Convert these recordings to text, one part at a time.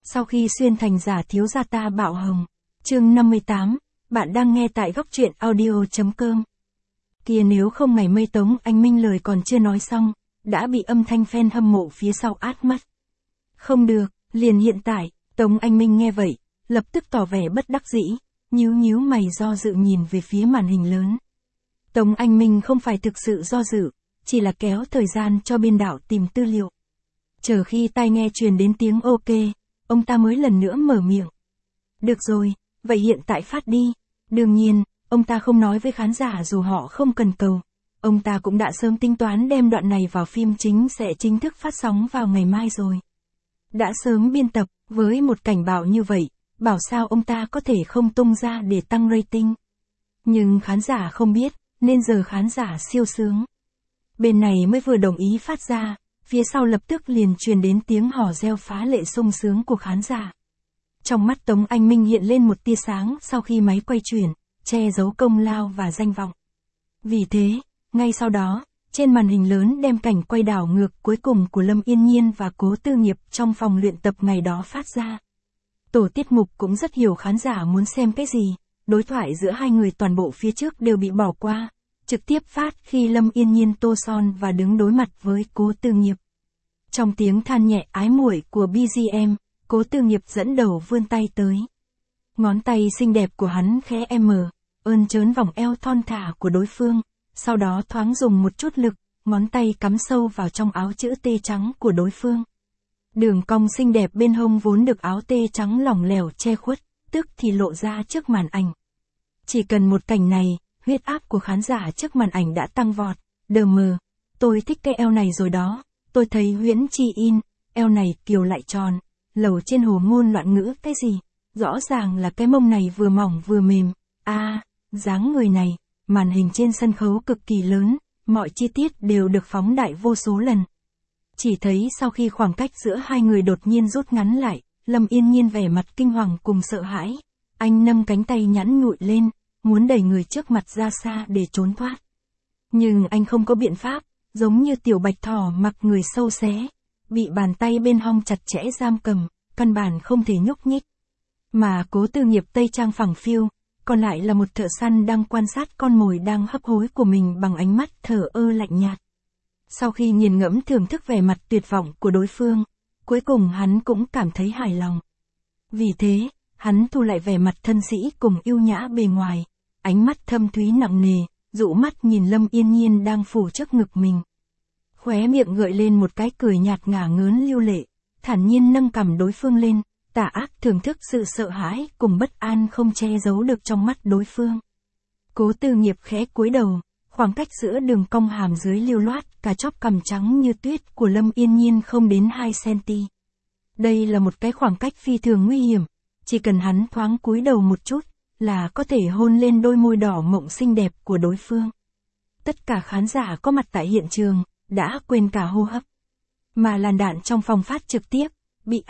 Sau khi xuyên thành giả thiếu gia ta bạo hồng. Chương 58, bạn đang nghe tại góc truyện audio.com. Kìa, nếu không ngày mây Tống Anh Minh lời còn chưa nói xong, đã bị âm thanh fan hâm mộ phía sau át mất. Không được, liền hiện tại. Tống Anh Minh nghe vậy, lập tức tỏ vẻ bất đắc dĩ, nhíu mày do dự nhìn về phía màn hình lớn. Tống Anh Minh không phải thực sự do dự, chỉ là kéo thời gian cho biên đạo tìm tư liệu. Chờ khi tai nghe truyền đến tiếng ok, ông ta mới lần nữa mở miệng. Được rồi, vậy hiện tại phát đi. Đương nhiên, ông ta không nói với khán giả dù họ không cần cầu. Ông ta cũng đã sớm tính toán đem đoạn này vào phim chính sẽ chính thức phát sóng vào ngày mai rồi. Đã sớm biên tập, với một cảnh báo như vậy, bảo sao ông ta có thể không tung ra để tăng rating. Nhưng khán giả không biết, nên giờ khán giả siêu sướng. Bên này mới vừa đồng ý phát ra, phía sau lập tức liền truyền đến tiếng hò reo phá lệ sung sướng của khán giả. Trong mắt Tống Anh Minh hiện lên một tia sáng sau khi máy quay chuyển, che giấu công lao và danh vọng. Vì thế, ngay sau đó, trên màn hình lớn đem cảnh quay đảo ngược cuối cùng của Lâm Yên Nhiên và Cố Tư Nghiệp trong phòng luyện tập ngày đó phát ra. Tổ tiết mục cũng rất hiểu khán giả muốn xem cái gì, đối thoại giữa hai người toàn bộ phía trước đều bị bỏ qua, trực tiếp phát khi Lâm Yên Nhiên tô son và đứng đối mặt với Cố Tư Nghiệp. Trong tiếng than nhẹ ái muội của BGM, Cố Tư Nghiệp dẫn đầu vươn tay tới. Ngón tay xinh đẹp của hắn khẽ ơn trớn vòng eo thon thả của đối phương, sau đó thoáng dùng một chút lực, ngón tay cắm sâu vào trong áo chữ T trắng của đối phương. Đường cong xinh đẹp bên hông vốn được áo T trắng lỏng lẻo che khuất, tức thì lộ ra trước màn ảnh. Chỉ cần một cảnh này, huyết áp của khán giả trước màn ảnh đã tăng vọt. Đờ mờ, tôi thích cái eo này rồi đó, tôi thấy Huyễn Chi In, eo này kiều lại tròn, lầu trên hồ ngôn loạn ngữ cái gì, rõ ràng là cái mông này vừa mỏng vừa mềm, dáng người này, màn hình trên sân khấu cực kỳ lớn, mọi chi tiết đều được phóng đại vô số lần. Chỉ thấy sau khi khoảng cách giữa hai người đột nhiên rút ngắn lại, Lâm Yên Nhiên vẻ mặt kinh hoàng cùng sợ hãi, anh nâng cánh tay nhẵn nhụi lên, muốn đẩy người trước mặt ra xa để trốn thoát. Nhưng anh không có biện pháp, giống như tiểu bạch thỏ mặc người sâu xé, bị bàn tay bên hông chặt chẽ giam cầm, căn bản không thể nhúc nhích. Mà Cố Tư Nghiệp tây trang phẳng phiu, còn lại là một thợ săn đang quan sát con mồi đang hấp hối của mình bằng ánh mắt thờ ơ lạnh nhạt. Sau khi nghiền ngẫm thưởng thức vẻ mặt tuyệt vọng của đối phương, cuối cùng hắn cũng cảm thấy hài lòng. Vì thế, hắn thu lại vẻ mặt thân sĩ cùng yêu nhã bề ngoài, ánh mắt thâm thúy nặng nề, dụ mắt nhìn Lâm Yên Nhiên đang phủ trước ngực mình. Khóe miệng gợi lên một cái cười nhạt ngả ngớn lưu lệ, thản nhiên nâng cằm đối phương lên, tà ác thưởng thức sự sợ hãi cùng bất an không che giấu được trong mắt đối phương. Cố Tư Nghiệp khẽ cúi đầu, khoảng cách giữa đường cong hàm dưới lưu loát cả chóp cằm trắng như tuyết của Lâm Yên Nhiên không đến 2 cm. Đây là một cái khoảng cách phi thường nguy hiểm, chỉ cần hắn thoáng cúi đầu một chút, là có thể hôn lên đôi môi đỏ mộng xinh đẹp của đối phương. Tất cả khán giả có mặt tại hiện trường, đã quên cả hô hấp. Mà làn đạn trong phòng phát trực tiếp, bị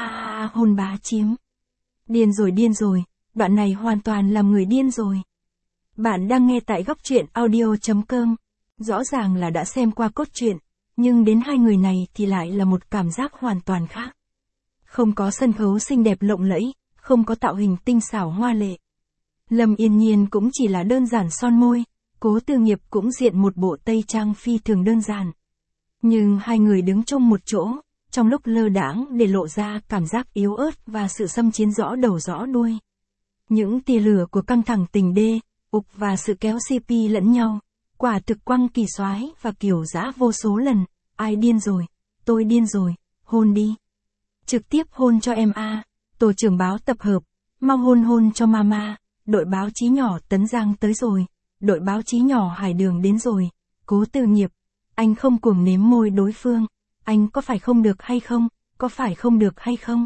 hôn bá chiếm. Điên rồi, đoạn này hoàn toàn làm người điên rồi. Bạn đang nghe tại góc truyện audio.com. Rõ ràng là đã xem qua cốt truyện, nhưng đến hai người này thì lại là một cảm giác hoàn toàn khác. Không có sân khấu xinh đẹp lộng lẫy, không có tạo hình tinh xảo hoa lệ. Lâm Yên Nhiên cũng chỉ là đơn giản son môi, Cố Tư Nghiệp cũng diện một bộ tây trang phi thường đơn giản. Nhưng hai người đứng chung một chỗ, trong lúc lơ đãng để lộ ra cảm giác yếu ớt và sự xâm chiến rõ đầu rõ đuôi. Những tia lửa của căng thẳng tình đê, ục và sự kéo CP lẫn nhau, quả thực quăng kỳ soái và kiểu dã vô số lần. Ai điên rồi, tôi điên rồi, hôn đi. Trực tiếp hôn cho em tổ trưởng báo tập hợp, mau hôn cho mama, đội báo chí nhỏ Tấn Giang tới rồi, đội báo chí nhỏ Hải Đường đến rồi. Cố Tư Nghiệp, anh không cuồng nếm môi đối phương, anh có phải không được hay không, có phải không được hay không?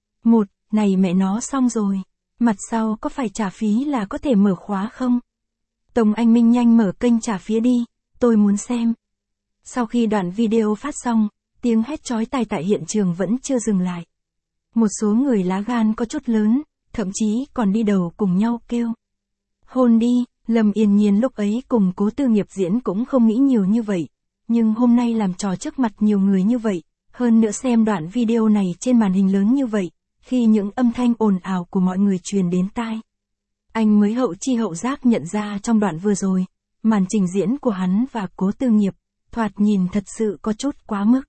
Này mẹ nó xong rồi, mặt sau có phải trả phí là có thể mở khóa không? Tống Anh Minh nhanh mở kênh trả phí đi, tôi muốn xem. Sau khi đoạn video phát xong, tiếng hét chói tai tại hiện trường vẫn chưa dừng lại. Một số người lá gan có chút lớn, thậm chí còn đi đầu cùng nhau kêu. Hôn đi, Lâm Yên Nhiên lúc ấy cùng Cố Tư Nghiệp diễn cũng không nghĩ nhiều như vậy. Nhưng hôm nay làm trò trước mặt nhiều người như vậy, hơn nữa xem đoạn video này trên màn hình lớn như vậy, Khi những âm thanh ồn ào của mọi người truyền đến tai, anh mới hậu chi hậu giác nhận ra trong đoạn vừa rồi, màn trình diễn của hắn và Cố Tư Nghiệp, thoạt nhìn thật sự có chút quá mức.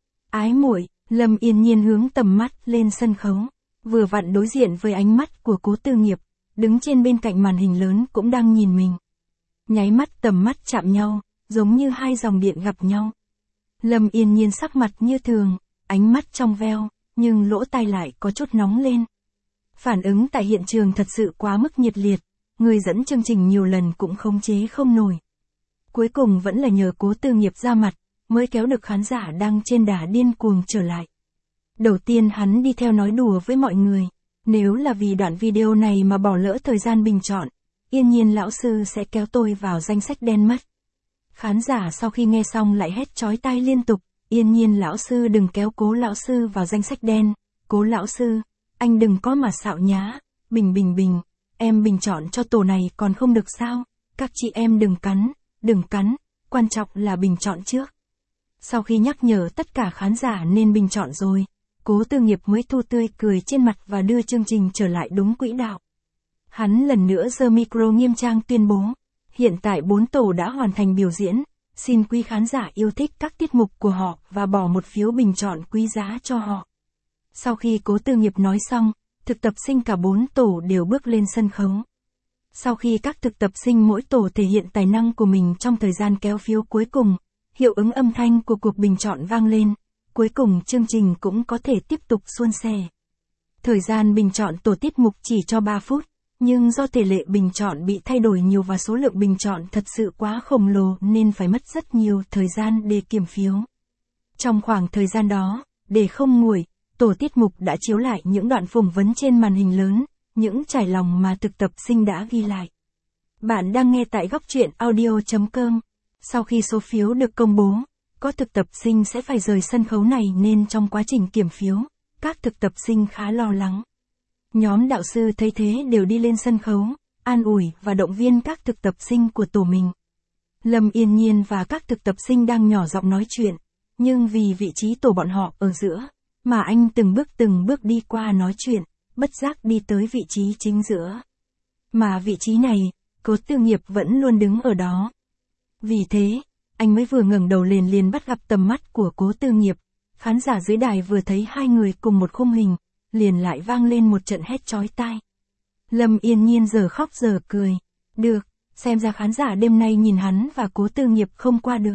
Ái muội, Lâm Yên Nhiên hướng tầm mắt lên sân khấu, vừa vặn đối diện với ánh mắt của Cố Tư Nghiệp, đứng trên bên cạnh màn hình lớn cũng đang nhìn mình. Nháy mắt tầm mắt chạm nhau, giống như hai dòng điện gặp nhau. Lâm Yên Nhiên sắc mặt như thường, ánh mắt trong veo, nhưng lỗ tai lại có chút nóng lên. Phản ứng tại hiện trường thật sự quá mức nhiệt liệt, người dẫn chương trình nhiều lần cũng khống chế không nổi. Cuối cùng vẫn là nhờ Cố Tư Nghiệp ra mặt, mới kéo được khán giả đang trên đà điên cuồng trở lại. Đầu tiên hắn đi theo nói đùa với mọi người, nếu là vì đoạn video này mà bỏ lỡ thời gian bình chọn, Yên Nhiên lão sư sẽ kéo tôi vào danh sách đen mất. Khán giả sau khi nghe xong lại hét chói tai liên tục, Yên Nhiên lão sư đừng kéo Cố lão sư vào danh sách đen, Cố lão sư, anh đừng có mà xạo nhá, bình, em bình chọn cho tổ này còn không được sao, các chị em đừng cắn, quan trọng là bình chọn trước. Sau khi nhắc nhở tất cả khán giả nên bình chọn rồi, Cố Tư Nghiệp mới thu tươi cười trên mặt và đưa chương trình trở lại đúng quỹ đạo. Hắn lần nữa giơ micro nghiêm trang tuyên bố, hiện tại 4 tổ đã hoàn thành biểu diễn, xin quý khán giả yêu thích các tiết mục của họ và bỏ một phiếu bình chọn quý giá cho họ. Sau khi Cố Tư Nghiệp nói xong, thực tập sinh cả 4 tổ đều bước lên sân khấu. Sau khi các thực tập sinh mỗi tổ thể hiện tài năng của mình trong thời gian kéo phiếu cuối cùng, hiệu ứng âm thanh của cuộc bình chọn vang lên, cuối cùng chương trình cũng có thể tiếp tục suôn sẻ. Thời gian bình chọn tổ tiết mục chỉ cho 3 phút, nhưng do tỷ lệ bình chọn bị thay đổi nhiều và số lượng bình chọn thật sự quá khổng lồ nên phải mất rất nhiều thời gian để kiểm phiếu. Trong khoảng thời gian đó, để không nguội, tổ tiết mục đã chiếu lại những đoạn phỏng vấn trên màn hình lớn, những trải lòng mà thực tập sinh đã ghi lại. Bạn đang nghe tại góc truyện audio.com. Sau khi số phiếu được công bố, có thực tập sinh sẽ phải rời sân khấu này nên trong quá trình kiểm phiếu, các thực tập sinh khá lo lắng. Nhóm đạo sư thấy thế đều đi lên sân khấu, an ủi và động viên các thực tập sinh của tổ mình. Lâm Yên Nhiên và các thực tập sinh đang nhỏ giọng nói chuyện, nhưng vì vị trí tổ bọn họ ở giữa, mà anh từng bước đi qua nói chuyện, bất giác đi tới vị trí chính giữa. Mà vị trí này, Cố Tư Nghiệp vẫn luôn đứng ở đó. Vì thế, anh mới vừa ngẩng đầu lên liền bắt gặp tầm mắt của Cố Tư Nghiệp, khán giả dưới đài vừa thấy hai người cùng một khung hình, liền lại vang lên một trận hét chói tai. Lâm Yên Nhiên giờ khóc giờ cười, được, xem ra khán giả đêm nay nhìn hắn và Cố Tư Nghiệp không qua được.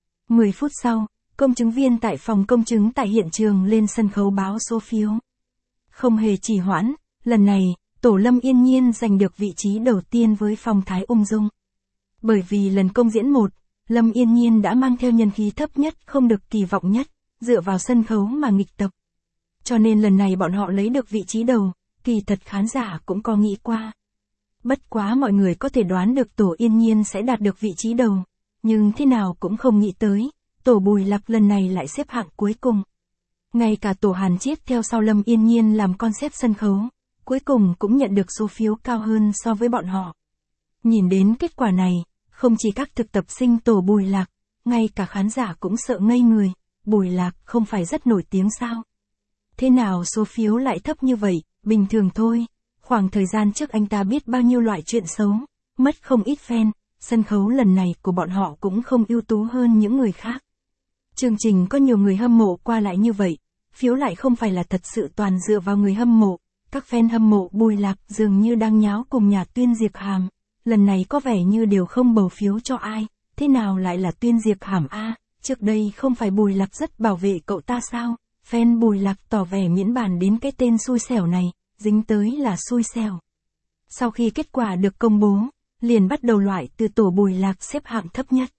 10 phút sau, công chứng viên tại phòng công chứng tại hiện trường lên sân khấu báo số phiếu. Không hề trì hoãn, lần này, tổ Lâm Yên Nhiên giành được vị trí đầu tiên với phong thái ung dung. Bởi vì lần công diễn 1, Lâm Yên Nhiên đã mang theo nhân khí thấp nhất không được kỳ vọng nhất, dựa vào sân khấu mà nghịch tập. Cho nên lần này bọn họ lấy được vị trí đầu, kỳ thật khán giả cũng có nghĩ qua. Bất quá mọi người có thể đoán được tổ Yên Nhiên sẽ đạt được vị trí đầu, nhưng thế nào cũng không nghĩ tới, tổ Bùi Lạc lần này lại xếp hạng cuối cùng. Ngay cả tổ Hàn Chiết theo sau Lâm Yên Nhiên làm concept sân khấu, cuối cùng cũng nhận được số phiếu cao hơn so với bọn họ. Nhìn đến kết quả này, không chỉ các thực tập sinh tổ Bùi Lạc, ngay cả khán giả cũng sợ ngây người, Bùi Lạc không phải rất nổi tiếng sao? Thế nào số phiếu lại thấp như vậy, bình thường thôi, khoảng thời gian trước anh ta biết bao nhiêu loại chuyện xấu, mất không ít fan, sân khấu lần này của bọn họ cũng không ưu tú hơn những người khác. Chương trình có nhiều người hâm mộ qua lại như vậy, phiếu lại không phải là thật sự toàn dựa vào người hâm mộ, các fan hâm mộ Bùi Lạc dường như đang nháo cùng nhà Tuyên Diệp Hàm, lần này có vẻ như đều không bầu phiếu cho ai, thế nào lại là Tuyên Diệp Hàm a? Trước đây không phải Bùi Lạc rất bảo vệ cậu ta sao? Fan Bùi Lạc tỏ vẻ miễn bàn đến cái tên xui xẻo này, dính tới là xui xẻo. Sau khi kết quả được công bố, liền bắt đầu loại từ tổ Bùi Lạc xếp hạng thấp nhất.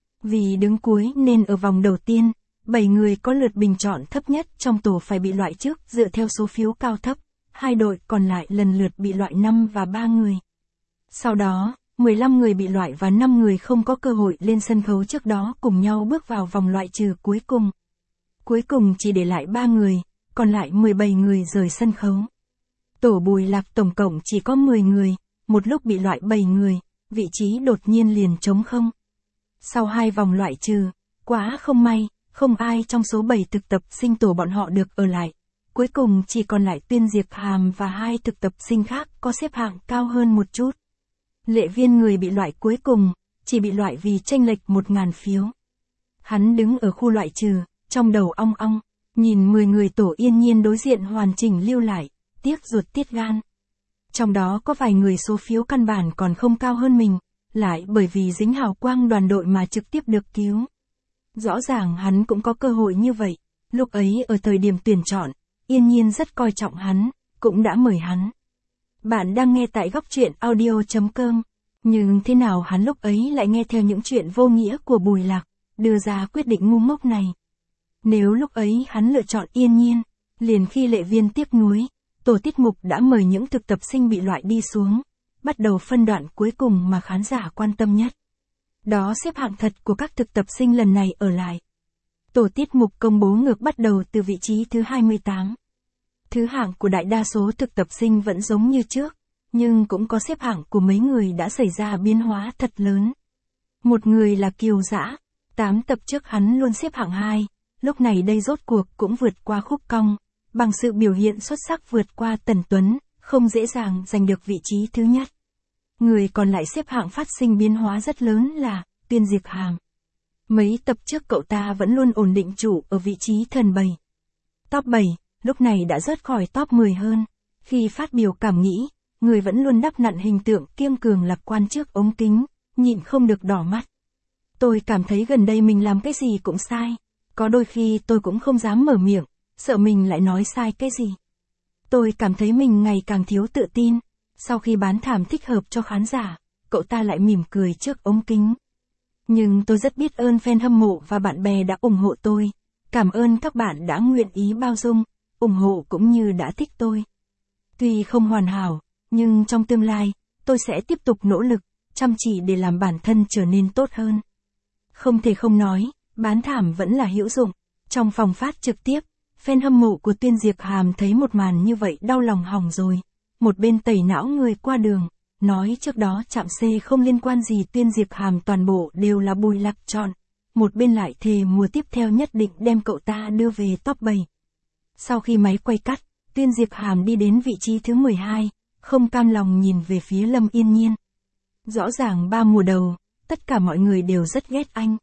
Vì đứng cuối nên ở vòng đầu tiên, 7 người có lượt bình chọn thấp nhất trong tổ phải bị loại trước dựa theo số phiếu cao thấp, hai đội còn lại lần lượt bị loại 5 và 3 người. Sau đó, 15 người bị loại và 5 người không có cơ hội lên sân khấu trước đó cùng nhau bước vào vòng loại trừ cuối cùng. Cuối cùng chỉ để lại 3 người, còn lại 17 người rời sân khấu. Tổ Bùi Lạc tổng cộng chỉ có 10 người, một lúc bị loại 7 người, vị trí đột nhiên liền trống không. Sau 2 vòng loại trừ, quá không may, không ai trong số 7 thực tập sinh tổ bọn họ được ở lại. cuối cùng chỉ còn lại Tuyên Diệp Hàm và 2 thực tập sinh khác có xếp hạng cao hơn một chút. Lệ Viên người bị loại cuối cùng, chỉ bị loại vì chênh lệch 1.000 phiếu. Hắn đứng ở khu loại trừ, trong đầu ong ong, nhìn 10 người Tổ Yên Nhiên đối diện hoàn chỉnh lưu lại, tiếc ruột tiết gan. Trong đó có vài người số phiếu căn bản còn không cao hơn mình, lại bởi vì dính hào quang đoàn đội mà trực tiếp được cứu. Rõ ràng hắn cũng có cơ hội như vậy, lúc ấy ở thời điểm tuyển chọn, Yên Nhiên rất coi trọng hắn, cũng đã mời hắn. Bạn đang nghe tại góc truyện audio.com, nhưng thế nào hắn lúc ấy lại nghe theo những chuyện vô nghĩa của Bùi Lạc, đưa ra quyết định ngu ngốc này. Nếu lúc ấy hắn lựa chọn Yên Nhiên, liền khi Lệ Viên tiếc nuối, tổ tiết mục đã mời những thực tập sinh bị loại đi xuống, bắt đầu phân đoạn cuối cùng mà khán giả quan tâm nhất. Đó xếp hạng thật của các thực tập sinh lần này ở lại. Tổ tiết mục công bố ngược bắt đầu từ vị trí thứ 28. Thứ hạng của đại đa số thực tập sinh vẫn giống như trước, nhưng cũng có xếp hạng của mấy người đã xảy ra biến hóa thật lớn. Một người là Kiều Dã, 8 tập trước hắn luôn xếp hạng 2, lúc này đây rốt cuộc cũng vượt qua khúc cong, bằng sự biểu hiện xuất sắc vượt qua Tần Tuấn, không dễ dàng giành được vị trí thứ nhất. Người còn lại xếp hạng phát sinh biến hóa rất lớn là Tuyên Diệp Hàm. Mấy tập trước cậu ta vẫn luôn ổn định trụ ở vị trí thần 7. Top 7, lúc này đã rớt khỏi top 10 hơn. Khi phát biểu cảm nghĩ, người vẫn luôn đắp nặn hình tượng kiên cường lạc quan trước ống kính, nhịn không được đỏ mắt. Tôi cảm thấy gần đây mình làm cái gì cũng sai. Có đôi khi tôi cũng không dám mở miệng, sợ mình lại nói sai cái gì. Tôi cảm thấy mình ngày càng thiếu tự tin. Sau khi bán thảm thích hợp cho khán giả, cậu ta lại mỉm cười trước ống kính. Nhưng tôi rất biết ơn fan hâm mộ và bạn bè đã ủng hộ tôi. Cảm ơn các bạn đã nguyện ý bao dung, ủng hộ cũng như đã thích tôi. Tuy không hoàn hảo, nhưng trong tương lai, tôi sẽ tiếp tục nỗ lực, chăm chỉ để làm bản thân trở nên tốt hơn. Không thể không nói, bán thảm vẫn là hữu dụng. Trong phòng phát trực tiếp, fan hâm mộ của Tuyên Diệp Hàm thấy một màn như vậy đau lòng hỏng rồi. Một bên tẩy não người qua đường, nói trước đó chạm C không liên quan gì Tuyên Diệp Hàm toàn bộ đều là Bùi Lạc chọn. Một bên lại thề mùa tiếp theo nhất định đem cậu ta đưa về top 7. Sau khi máy quay cắt, Tuyên Diệp Hàm đi đến vị trí thứ 12, không cam lòng nhìn về phía Lâm Yên Nhiên. Rõ ràng 3 mùa đầu, tất cả mọi người đều rất ghét anh.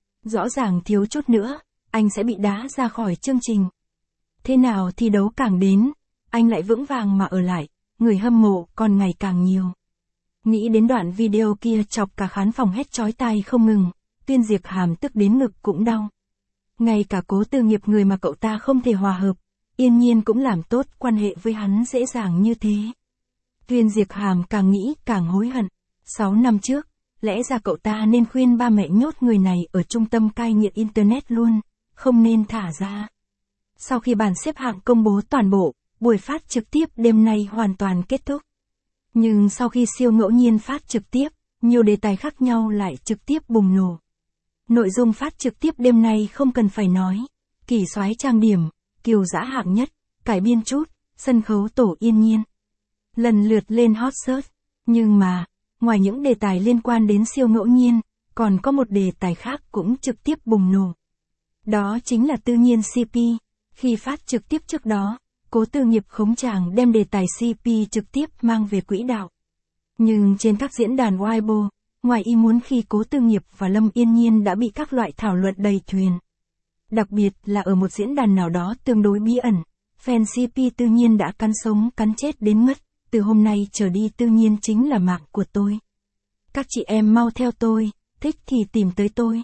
Rõ ràng thiếu chút nữa, anh sẽ bị đá ra khỏi chương trình. Thế nào thi đấu càng đến, anh lại vững vàng mà ở lại, người hâm mộ còn ngày càng nhiều. Nghĩ đến đoạn video kia chọc cả khán phòng hét chói tai không ngừng, Tuyên Diệp Hàm tức đến ngực cũng đau. Ngay cả Cố Tư Nghiệp người mà cậu ta không thể hòa hợp, Yên Nhiên cũng làm tốt quan hệ với hắn dễ dàng như thế. Tuyên Diệp Hàm càng nghĩ càng hối hận. 6 năm trước, lẽ ra cậu ta nên khuyên ba mẹ nhốt người này ở trung tâm cai nghiện Internet luôn, không nên thả ra. Sau khi bản xếp hạng công bố toàn bộ, buổi phát trực tiếp đêm nay hoàn toàn kết thúc. Nhưng sau khi siêu ngẫu nhiên phát trực tiếp, nhiều đề tài khác nhau lại trực tiếp bùng nổ. Nội dung phát trực tiếp đêm nay không cần phải nói. Kỳ soái trang điểm, Kiều Dã hạng nhất, cải biên chút, sân khấu Tổ Yên Nhiên. Lần lượt lên hot search. Nhưng mà, ngoài những đề tài liên quan đến siêu ngẫu nhiên, còn có một đề tài khác cũng trực tiếp bùng nổ. Đó chính là Tư Nhiên CP. Khi phát trực tiếp trước đó, Cố Tư Nghiệp khống chàng đem đề tài CP trực tiếp mang về quỹ đạo. Nhưng trên các diễn đàn Weibo, ngoài ý muốn khi Cố Tư Nghiệp và Lâm Yên Nhiên đã bị các loại thảo luận đầy thuyền. Đặc biệt là ở một diễn đàn nào đó tương đối bí ẩn, fan CP Tư Nhiên đã cắn sống cắn chết đến mất, từ hôm nay trở đi Tư Nhiên chính là mạng của tôi. Các chị em mau theo tôi, thích thì tìm tới tôi.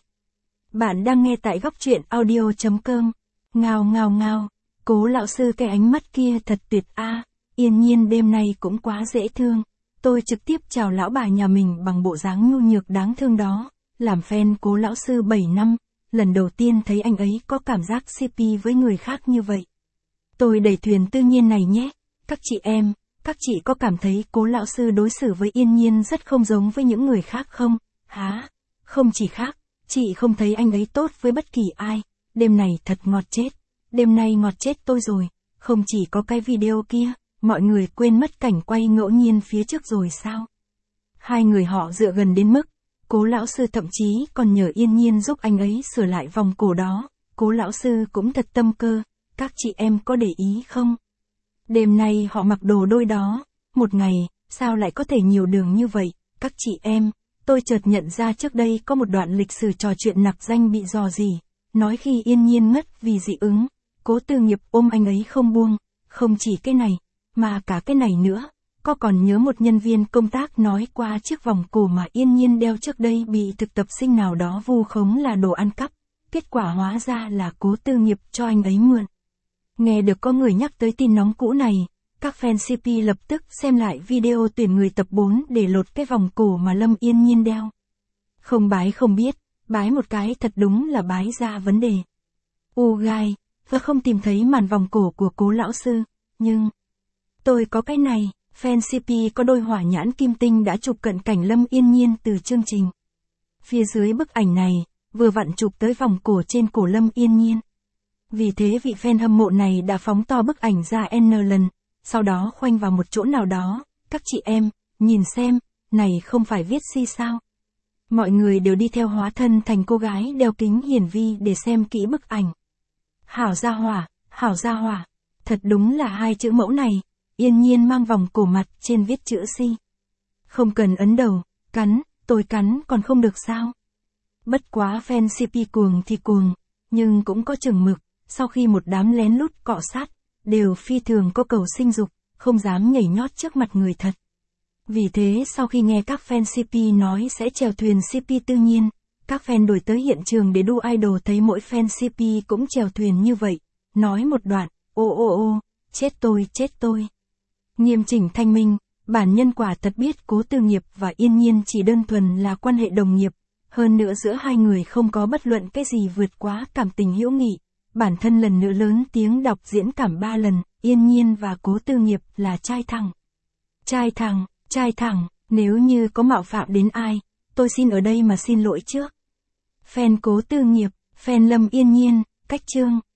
Bạn đang nghe tại góc truyện audio.com. Ngao ngao ngao, Cố lão sư cái ánh mắt kia thật tuyệt a. Yên Nhiên đêm nay cũng quá dễ thương. Tôi trực tiếp chào lão bà nhà mình bằng bộ dáng nhu nhược đáng thương đó. Làm fan Cố lão sư 7 năm, lần đầu tiên thấy anh ấy có cảm giác CP với người khác như vậy. Tôi đẩy thuyền Tư Nhiên này nhé. Các chị em, các chị có cảm thấy Cố lão sư đối xử với Yên Nhiên rất không giống với những người khác không? Hả? Không chỉ khác, chị không thấy anh ấy tốt với bất kỳ ai. Đêm này thật ngọt chết. Đêm nay ngọt chết tôi rồi. Không chỉ có cái video kia, mọi người quên mất cảnh quay ngẫu nhiên phía trước rồi sao? Hai người họ dựa gần đến mức, Cố lão sư thậm chí còn nhờ Yên Nhiên giúp anh ấy sửa lại vòng cổ đó. Cố lão sư cũng thật tâm cơ, các chị em có để ý không? Đêm nay họ mặc đồ đôi đó, một ngày, sao lại có thể nhiều đường như vậy, các chị em? Tôi chợt nhận ra trước đây có một đoạn lịch sử trò chuyện nặc danh bị rò rỉ, nói khi Yên Nhiên ngất vì dị ứng, Cố Tư Nghiệp ôm anh ấy không buông, không chỉ cái này, mà cả cái này nữa. Có còn nhớ một nhân viên công tác nói qua chiếc vòng cổ mà Yên Nhiên đeo trước đây bị thực tập sinh nào đó vu khống là đồ ăn cắp, kết quả hóa ra là Cố Tư Nghiệp cho anh ấy mượn. Nghe được có người nhắc tới tin nóng cũ này, các fan CP lập tức xem lại video tuyển người tập 4 để lột cái vòng cổ mà Lâm Yên Nhiên đeo. Không bái không biết, bái một cái thật đúng là bái ra vấn đề. Gai, và không tìm thấy màn vòng cổ của Cố lão sư, nhưng tôi có cái này. Fan CP có đôi hỏa nhãn kim tinh đã chụp cận cảnh Lâm Yên Nhiên từ chương trình. Phía dưới bức ảnh này, vừa vặn chụp tới vòng cổ trên cổ Lâm Yên Nhiên. Vì thế vị fan hâm mộ này đã phóng to bức ảnh ra N lần, sau đó khoanh vào một chỗ nào đó. Các chị em, nhìn xem, này không phải viết si sao? Mọi người đều đi theo hóa thân thành cô gái đeo kính hiển vi để xem kỹ bức ảnh. Hảo gia hỏa, thật đúng là hai chữ mẫu này. Yên Nhiên mang vòng cổ mặt trên viết chữ si. Không cần ấn đầu, cắn, tôi cắn còn không được sao? Bất quá fan CP cuồng thì cuồng, nhưng cũng có chừng mực, sau khi một đám lén lút cọ sát, đều phi thường có cầu sinh dục, không dám nhảy nhót trước mặt người thật. Vì thế sau khi nghe các fan CP nói sẽ chèo thuyền CP tự nhiên, các fan đổi tới hiện trường để đu idol thấy mỗi fan CP cũng chèo thuyền như vậy, nói một đoạn, ô, chết tôi. Nghiêm chỉnh thanh minh, bản nhân quả thật biết Cố Tư Nghiệp và Yên Nhiên chỉ đơn thuần là quan hệ đồng nghiệp, hơn nữa giữa hai người không có bất luận cái gì vượt quá cảm tình hữu nghị. Bản thân lần nữa lớn tiếng đọc diễn cảm 3 lần, Yên Nhiên và Cố Tư Nghiệp là trai thẳng, nếu như có mạo phạm đến ai, tôi xin ở đây mà xin lỗi trước. Fan Cố Tư Nghiệp, fan Lâm Yên Nhiên, cách chương.